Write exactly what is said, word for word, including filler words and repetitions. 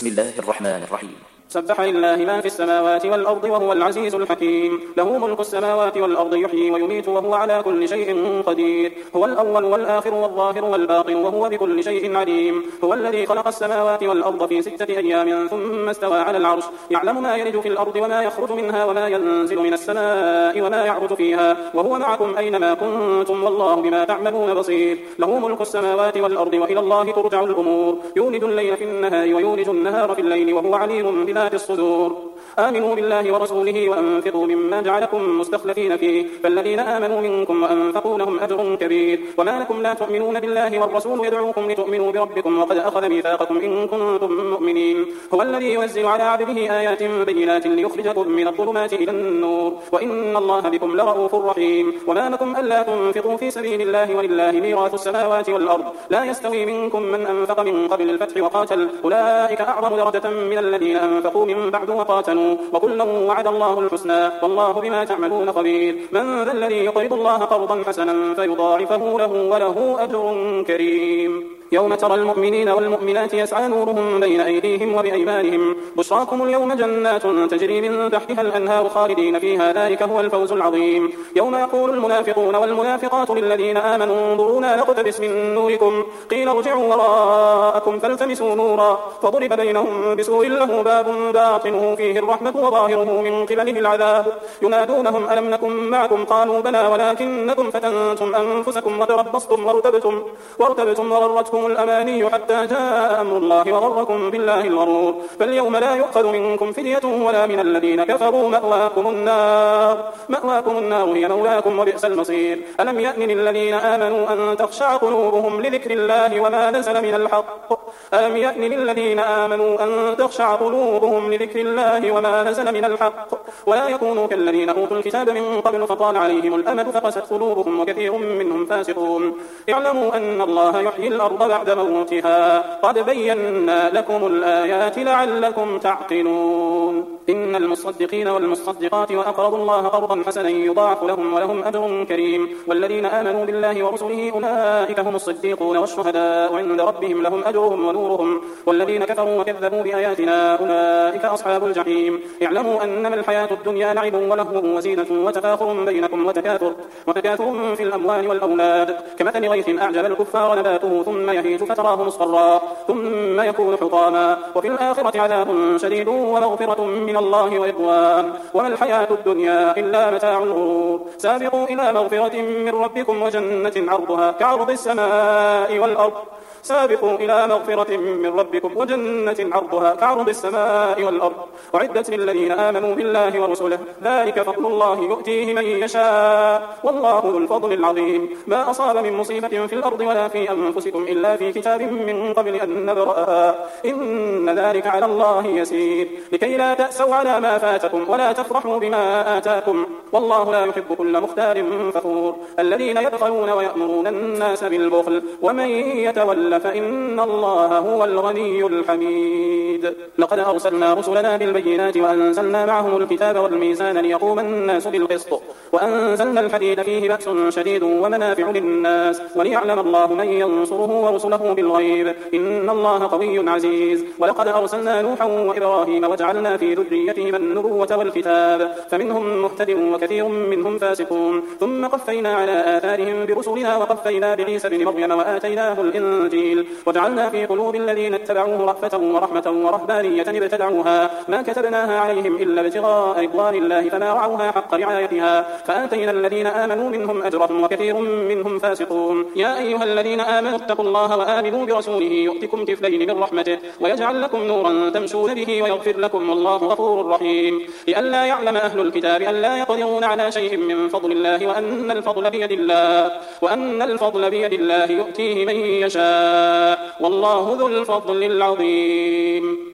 بسم الله الرحمن الرحيم. سبح لله ما في السماوات والأرض وهو العزيز الحكيم. له ملك السماوات والأرض يحيي ويميت وهو على كل شيء قدير. هو الأول والآخر والظاهر والباطن وهو بكل شيء عليم. هو الذي خلق السماوات والأرض في ستة أيام ثم استوى على العرش. يعلم ما يلج في الأرض وما يخرج منها وما ينزل من السماء وما يعرج فيها وهو معكم أينما كنتم والله بما تعملون بصير. له ملك السماوات والأرض وإلى الله ترجع الأمور. يولج الليل في النهار ويولج النهار في الليل وهو عليم بذات الصدور. آمنوا بالله ورسوله وأنفقوا مما جعلكم مستخلفين فيه فالذين آمنوا منكم وأنفقوا لهم أجر كبير. وما لكم لا تؤمنون بالله والرسول يدعوكم لتؤمنوا بربكم وقد أخذ ميثاقكم إن كنتم مؤمنين. هو الذي ينزل على عبده آيات بينات ليخرجكم من الظلمات إلى النور وإن الله بكم لرؤوف رحيم. وما لكم ألا تنفقوا في سبيل الله ولله ميراث السماوات والأرض لا يستوي منكم من أنفق من قبل الفتح وقاتل أولئك أعظم درجة من الذين أنفقوا من بعد وقاتلوا وكلا وعد الله الحسنى والله بما تعملون خبير. من ذا الذي يقرض الله قرضا حسنا فيضاعفه له وله أجر كريم. يوم ترى المؤمنين والمؤمنات يسعى نورهم بين أيديهم وبأيمانهم بشراكم اليوم جنات تجري من تحتها الأنهار خالدين فيها ذلك هو الفوز العظيم. يوم يقول المنافقون والمنافقات للذين آمنوا انظرونا نقتبس من نوركم قيل ارجعوا وراءكم فالتمسوا نورا فضرب بينهم بسور له باب باطنه فيه الرحمة وظاهره من قبله العذاب. ينادونهم ألم نكن معكم قالوا بلى ولكنكم فتنتم أنفسكم وتربصتم وارتبتم, وارتبتم وغرتكم الأماني حتى جاء أمر الله وغركم بالله الغرور. فاليوم لا يؤخذ منكم فدية ولا من الذين كفروا مأواكم النار مأواكم النار هي مولاكم وبئس المصير. ألم يأن للذين آمنوا أن تخشع قلوبهم لذكر الله وما نزل من الحق ألم يأن للذين آمنوا أن تخشع قلوبهم لذكر الله وما نزل من الحق ولا يكونوا كالذين أوتوا الكتاب من قبل فطال عليهم الأمد فقست قلوبهم وكثير منهم فاسقون. اعلموا أن الله يحيي الأرض بعد موتها قد بينا لكم الآيات لعلكم تعقلون. إن المصدقين والمصدقات وأقرضوا الله قرضا حسنا يضاعف لهم ولهم أجر كريم. والذين آمنوا بالله ورسله أولئك هم الصديقون والشهداء عند ربهم لهم أجرهم ونورهم. والذين كفروا وكذبوا بآياتنا أولئك أصحاب الجحيم. اعلموا أنما الحياة الدنيا لعب ولهو وزينة وتفاخر بينكم وتكاثر وتكاثر في الأموال والأولاد كمثل غيث أعجب الكفار نباته ثم يهيج فتراه مصفرا ثم يكون حطاما وفي الآخرة عذاب شديد ومغفرة من الله ورضوان وما الحياة الدنيا إلا متاع الغرور. سابقوا إلى مغفرة من ربكم وجنة عرضها كعرض السماء والأرض سابقوا إلى مغفرة من ربكم وجنة عرضها كعرض السماء والأرض أعدت للذين آمنوا بالله ورسله ذلك فضل الله يؤتيه من يشاء والله ذو الفضل العظيم. ما أصاب من مصيبة في الأرض ولا في أنفسكم إلا في كتاب من قبل أن نبرأها إن ذلك على الله يسير. لكي لا تأسوا على ما فاتكم ولا تفرحوا بما آتاكم والله لا يحب كل مختال فخور. الذين يبخلون ويأمرون الناس بالبخل ومن يتولى فإن الله هو الغني الحميد. لقد أرسلنا رسلنا بالبينات وأنزلنا معهم الكتاب والميزان ليقوم الناس بالقسط وأنزلنا الحديد فيه بأس شديد ومنافع للناس وليعلم الله من ينصره ورسله بالغيب إن الله قوي عزيز. ولقد أرسلنا نوحا وإبراهيم وجعلنا في ذريتهما النبوة والكتاب فمنهم مهتد وكثير منهم فاسقون. ثم قفينا على آثارهم برسلنا وقفينا بعيسى بن مريم وآتيناه الإنجيل وجعلنا في قلوب الذين اتبعوه رأفة ورحمة ورهبانية ابتدعوها ما كتبناها عليهم إلا ابتغاء رضوان الله فما رعوها حق رعايتها فآتينا الذين آمنوا منهم أجرهم وكثير منهم فاسقون. يا أيها الذين آمنوا اتقوا الله وآمنوا برسوله يؤتكم كفلين من رحمته ويجعل لكم نورا تمشون به ويغفر لكم والله غفور رحيم. لئلا يعلم أهل الكتاب ألا يقدرون على شيء من فضل الله وأن الفضل بيد الله وأن الفضل بيد الله يؤتيه من يشاء والله ذو الفضل العظيم.